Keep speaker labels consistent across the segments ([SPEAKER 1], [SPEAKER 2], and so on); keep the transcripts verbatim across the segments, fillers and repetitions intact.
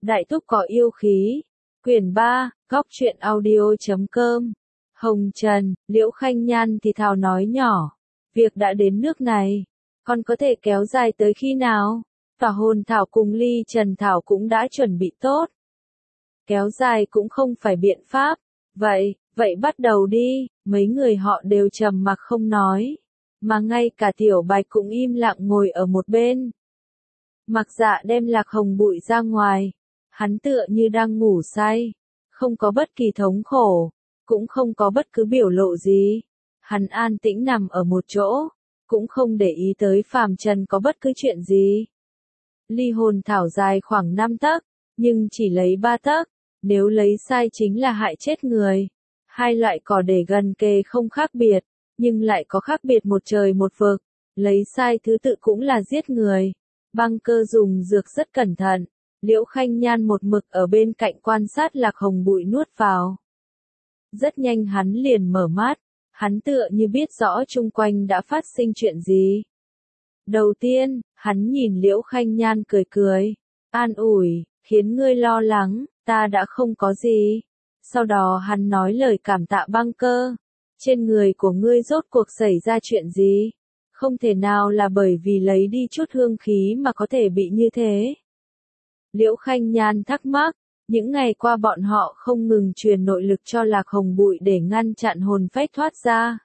[SPEAKER 1] Đại thúc có yêu khí. Quyển ba, góc truyện audio.com. Hồng Trần, Liễu Khanh Nhan thì thào nói nhỏ. Việc đã đến nước này, còn có thể kéo dài tới khi nào? Tỏa hồn thảo cùng ly trần thảo cũng đã chuẩn bị tốt. Kéo dài cũng không phải biện pháp. Vậy, vậy bắt đầu đi. Mấy người họ đều trầm mặc không nói. Mà ngay cả Tiểu Bạch cũng im lặng ngồi ở một bên. Mặc Dạ đem Lạc Hồng Bụi ra ngoài. Hắn tựa như đang ngủ say. Không có bất kỳ thống khổ. Cũng không có bất cứ biểu lộ gì. Hắn an tĩnh nằm ở một chỗ. Cũng không để ý tới phàm trần có bất cứ chuyện gì. Ly hồn thảo dài khoảng năm tấc. Nhưng chỉ lấy ba tấc. Nếu lấy sai chính là hại chết người. Hai loại cỏ để gần kề không khác biệt. Nhưng lại có khác biệt một trời một vực. Lấy sai thứ tự cũng là giết người. Băng Cơ dùng dược rất cẩn thận. Liễu Khanh Nhan một mực ở bên cạnh quan sát Lạc Hồng Bụi nuốt vào. Rất nhanh hắn liền mở mắt. Hắn tựa như biết rõ chung quanh đã phát sinh chuyện gì. Đầu tiên, hắn nhìn Liễu Khanh Nhan cười cười. An ủi, khiến ngươi lo lắng, ta đã không có gì. Sau đó hắn nói lời cảm tạ Băng Cơ. Trên người của ngươi rốt cuộc xảy ra chuyện gì? Không thể nào là bởi vì lấy đi chút hương khí mà có thể bị như thế. Liễu Khanh Nhan thắc mắc, những ngày qua bọn họ không ngừng truyền nội lực cho Lạc Hồng Bụi để ngăn chặn hồn phách thoát ra.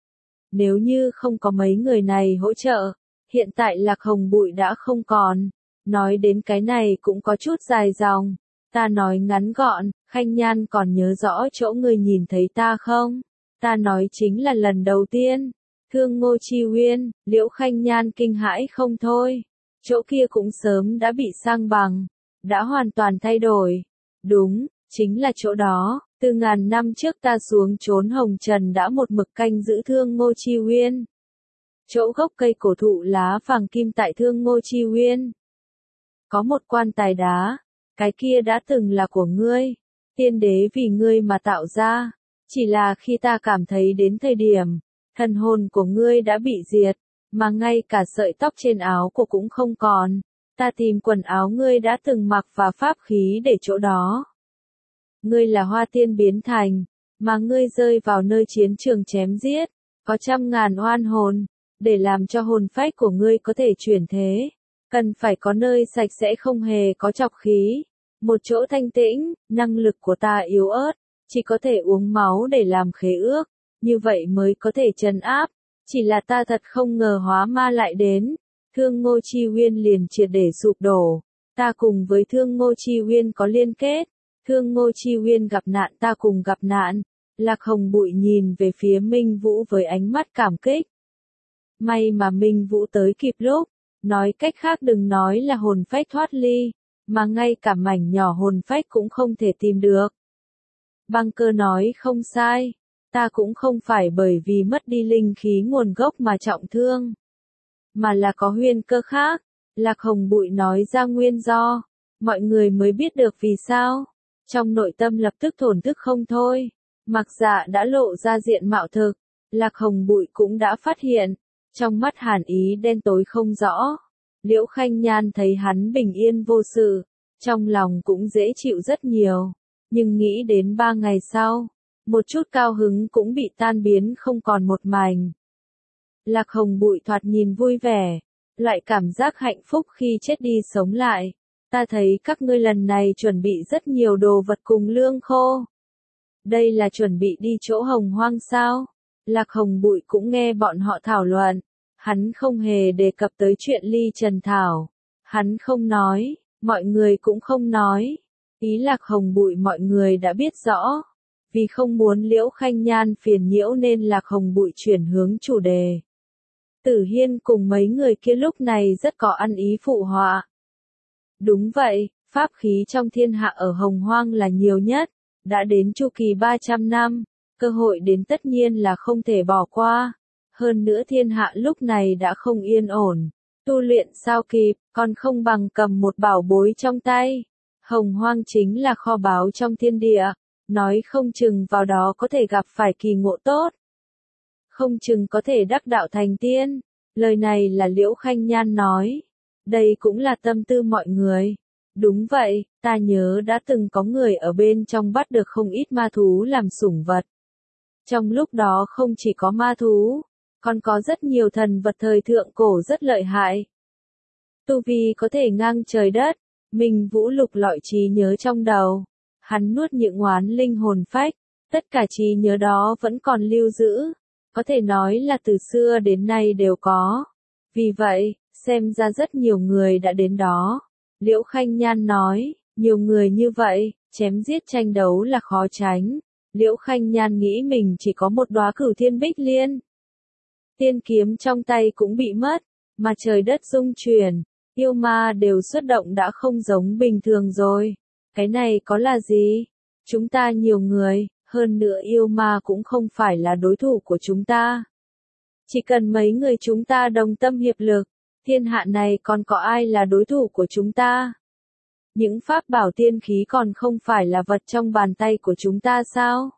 [SPEAKER 1] Nếu như không có mấy người này hỗ trợ, hiện tại Lạc Hồng Bụi đã không còn. Nói đến cái này cũng có chút dài dòng. Ta nói ngắn gọn, Khanh Nhan còn nhớ rõ chỗ ngươi nhìn thấy ta không? Ta nói chính là lần đầu tiên. Thương Ngô Chi Uyên, Liễu Khanh Nhan kinh hãi không thôi. Chỗ kia cũng sớm đã bị sang bằng. Đã hoàn toàn thay đổi. Đúng, chính là chỗ đó. Từ ngàn năm trước ta xuống trốn Hồng Trần đã một mực canh giữ Thương Ngô Chi Uyên. Chỗ gốc cây cổ thụ lá vàng kim tại Thương Ngô Chi Uyên. Có một quan tài đá. Cái kia đã từng là của ngươi. Tiên đế vì ngươi mà tạo ra. Chỉ là khi ta cảm thấy đến thời điểm, thần hồn của ngươi đã bị diệt, mà ngay cả sợi tóc trên áo của cũng không còn. Ta tìm quần áo ngươi đã từng mặc và pháp khí để chỗ đó. Ngươi là hoa tiên biến thành, mà ngươi rơi vào nơi chiến trường chém giết, có trăm ngàn oan hồn, để làm cho hồn phách của ngươi có thể chuyển thế. Cần phải có nơi sạch sẽ không hề có trọc khí, một chỗ thanh tĩnh, năng lực của ta yếu ớt, chỉ có thể uống máu để làm khế ước, như vậy mới có thể trấn áp. Chỉ là ta thật không ngờ hóa ma lại đến. Thương Ngô Chi Uyên liền triệt để sụp đổ. Ta cùng với Thương Ngô Chi Uyên có liên kết. Thương Ngô Chi Uyên gặp nạn ta cùng gặp nạn. Lạc Hồng Bụi nhìn về phía Minh Vũ với ánh mắt cảm kích. May mà Minh Vũ tới kịp lúc. Nói cách khác đừng nói là hồn phách thoát ly, mà ngay cả mảnh nhỏ hồn phách cũng không thể tìm được. Băng Cơ nói không sai. Ta cũng không phải bởi vì mất đi linh khí nguồn gốc mà trọng thương. Mà là có huyên cơ khác. Lạc Hồng Bụi nói ra nguyên do. Mọi người mới biết được vì sao. Trong nội tâm lập tức thổn thức không thôi. Mặc Dạ đã lộ ra diện mạo thực. Lạc Hồng Bụi cũng đã phát hiện. Trong mắt hàn ý đen tối không rõ. Liễu Khanh Nhan thấy hắn bình yên vô sự. Trong lòng cũng dễ chịu rất nhiều. Nhưng nghĩ đến ba ngày sau. Một chút cao hứng cũng bị tan biến không còn một mảnh. Lạc Hồng Bụi thoạt nhìn vui vẻ. Loại cảm giác hạnh phúc khi chết đi sống lại. Ta thấy các ngươi lần này chuẩn bị rất nhiều đồ vật cùng lương khô. Đây là chuẩn bị đi chỗ Hồng Hoang sao? Lạc Hồng Bụi cũng nghe bọn họ thảo luận. Hắn không hề đề cập tới chuyện ly trần thảo. Hắn không nói, mọi người cũng không nói. Ý Lạc Hồng Bụi mọi người đã biết rõ. Vì không muốn Liễu Khanh Nhan phiền nhiễu nên Lạc Hồng Bụi chuyển hướng chủ đề. Tử Hiên cùng mấy người kia lúc này rất có ăn ý phụ họa. Đúng vậy, pháp khí trong thiên hạ ở Hồng Hoang là nhiều nhất. Đã đến chu kỳ ba trăm năm, cơ hội đến tất nhiên là không thể bỏ qua. Hơn nữa thiên hạ lúc này đã không yên ổn. Tu luyện sao kịp, còn không bằng cầm một bảo bối trong tay. Hồng Hoang chính là kho báu trong thiên địa. Nói không chừng vào đó có thể gặp phải kỳ ngộ tốt. Không chừng có thể đắc đạo thành tiên. Lời này là Liễu Khanh Nhan nói. Đây cũng là tâm tư mọi người. Đúng vậy, ta nhớ đã từng có người ở bên trong bắt được không ít ma thú làm sủng vật. Trong lúc đó không chỉ có ma thú, còn có rất nhiều thần vật thời thượng cổ rất lợi hại. Tu vi có thể ngang trời đất, Minh Vũ lục lọi trí nhớ trong đầu. Hắn nuốt những oán linh hồn phách, tất cả trí nhớ đó vẫn còn lưu giữ, có thể nói là từ xưa đến nay đều có. Vì vậy, xem ra rất nhiều người đã đến đó. Liễu Khanh Nhan nói, nhiều người như vậy, chém giết tranh đấu là khó tránh. Liễu Khanh Nhan nghĩ mình chỉ có một đóa Cửu Thiên Bích Liên. Tiên kiếm trong tay cũng bị mất, mà trời đất rung chuyển, yêu ma đều xuất động đã không giống bình thường rồi. Cái này có là gì? Chúng ta nhiều người, hơn nữa yêu ma cũng không phải là đối thủ của chúng ta. Chỉ cần mấy người chúng ta đồng tâm hiệp lực, thiên hạ này còn có ai là đối thủ của chúng ta? Những pháp bảo tiên khí còn không phải là vật trong bàn tay của chúng ta sao?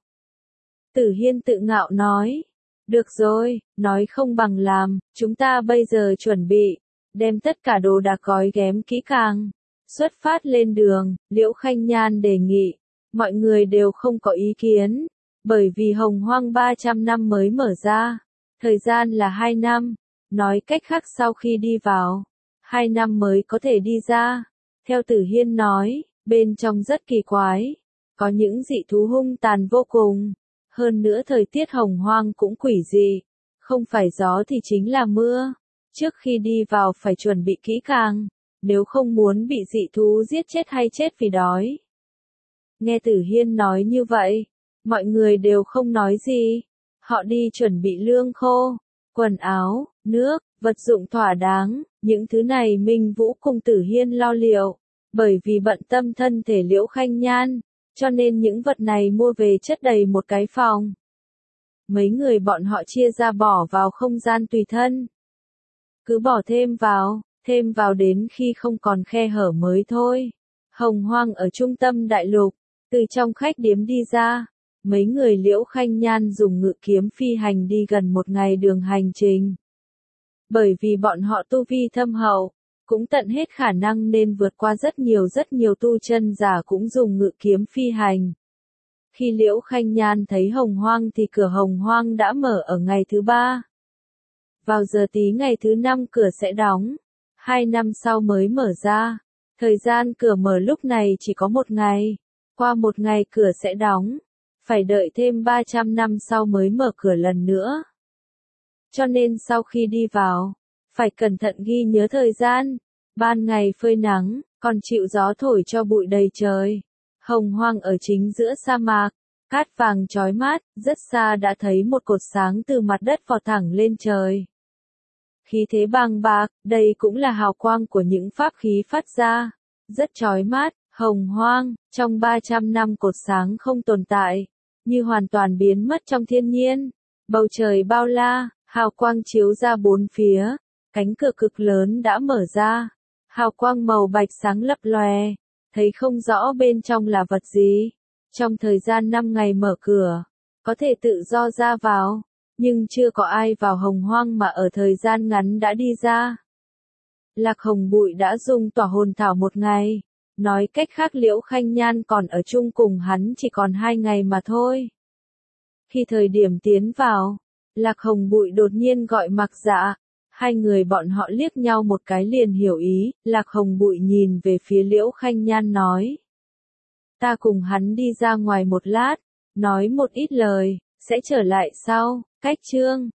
[SPEAKER 1] Tử Hiên tự ngạo nói. Được rồi, nói không bằng làm, chúng ta bây giờ chuẩn bị, đem tất cả đồ đạc gói ghém kỹ càng. Xuất phát lên đường, Liễu Khanh Nhan đề nghị. Mọi người đều không có ý kiến, bởi vì Hồng Hoang ba trăm năm mới mở ra. Thời gian là hai năm, nói cách khác sau khi đi vào, hai năm mới có thể đi ra. Theo Tử Hiên nói, bên trong rất kỳ quái, có những dị thú hung tàn vô cùng. Hơn nữa thời tiết Hồng Hoang cũng quỷ dị, không phải gió thì chính là mưa. Trước khi đi vào phải chuẩn bị kỹ càng, nếu không muốn bị dị thú giết chết hay chết vì đói. Nghe Tử Hiên nói như vậy, mọi người đều không nói gì. Họ đi chuẩn bị lương khô, quần áo, nước, vật dụng thỏa đáng, những thứ này Minh Vũ cùng Tử Hiên lo liệu, bởi vì bận tâm thân thể Liễu Khanh Nhan, cho nên những vật này mua về chất đầy một cái phòng. Mấy người bọn họ chia ra bỏ vào không gian tùy thân. Cứ bỏ thêm vào, thêm vào đến khi không còn khe hở mới thôi. Hồng Hoang ở trung tâm đại lục, từ trong khách điếm đi ra. Mấy người Liễu Khanh Nhan dùng ngự kiếm phi hành đi gần một ngày đường hành trình. Bởi vì bọn họ tu vi thâm hậu, cũng tận hết khả năng nên vượt qua rất nhiều rất nhiều tu chân giả cũng dùng ngự kiếm phi hành. Khi Liễu Khanh Nhan thấy Hồng Hoang thì cửa Hồng Hoang đã mở ở ngày thứ ba. Vào giờ tí ngày thứ năm cửa sẽ đóng, hai năm sau mới mở ra. Thời gian cửa mở lúc này chỉ có một ngày, qua một ngày cửa sẽ đóng. Phải đợi thêm ba trăm năm sau mới mở cửa lần nữa. Cho nên sau khi đi vào, phải cẩn thận ghi nhớ thời gian. Ban ngày phơi nắng, còn chịu gió thổi cho bụi đầy trời. Hồng Hoang ở chính giữa sa mạc, cát vàng chói mát, rất xa đã thấy một cột sáng từ mặt đất vọt thẳng lên trời. Khí thế bàng bạc, đây cũng là hào quang của những pháp khí phát ra. Rất chói mát, Hồng Hoang, trong ba trăm năm cột sáng không tồn tại, như hoàn toàn biến mất trong thiên nhiên. Bầu trời bao la, hào quang chiếu ra bốn phía, cánh cửa cực lớn đã mở ra. Hào quang màu bạch sáng lấp lòe, thấy không rõ bên trong là vật gì. Trong thời gian năm ngày mở cửa, có thể tự do ra vào, nhưng chưa có ai vào Hồng Hoang mà ở thời gian ngắn đã đi ra. Lạc Hồng Bụi đã dùng tỏa hồn thảo một ngày. Nói cách khác Liễu Khanh Nhan còn ở chung cùng hắn chỉ còn hai ngày mà thôi. Khi thời điểm tiến vào, Lạc Hồng Bụi đột nhiên gọi Mặc Dạ. Hai người bọn họ liếc nhau một cái liền hiểu ý. Lạc Hồng Bụi nhìn về phía Liễu Khanh Nhan nói. Ta cùng hắn đi ra ngoài một lát, nói một ít lời, sẽ trở lại sau. Cách chương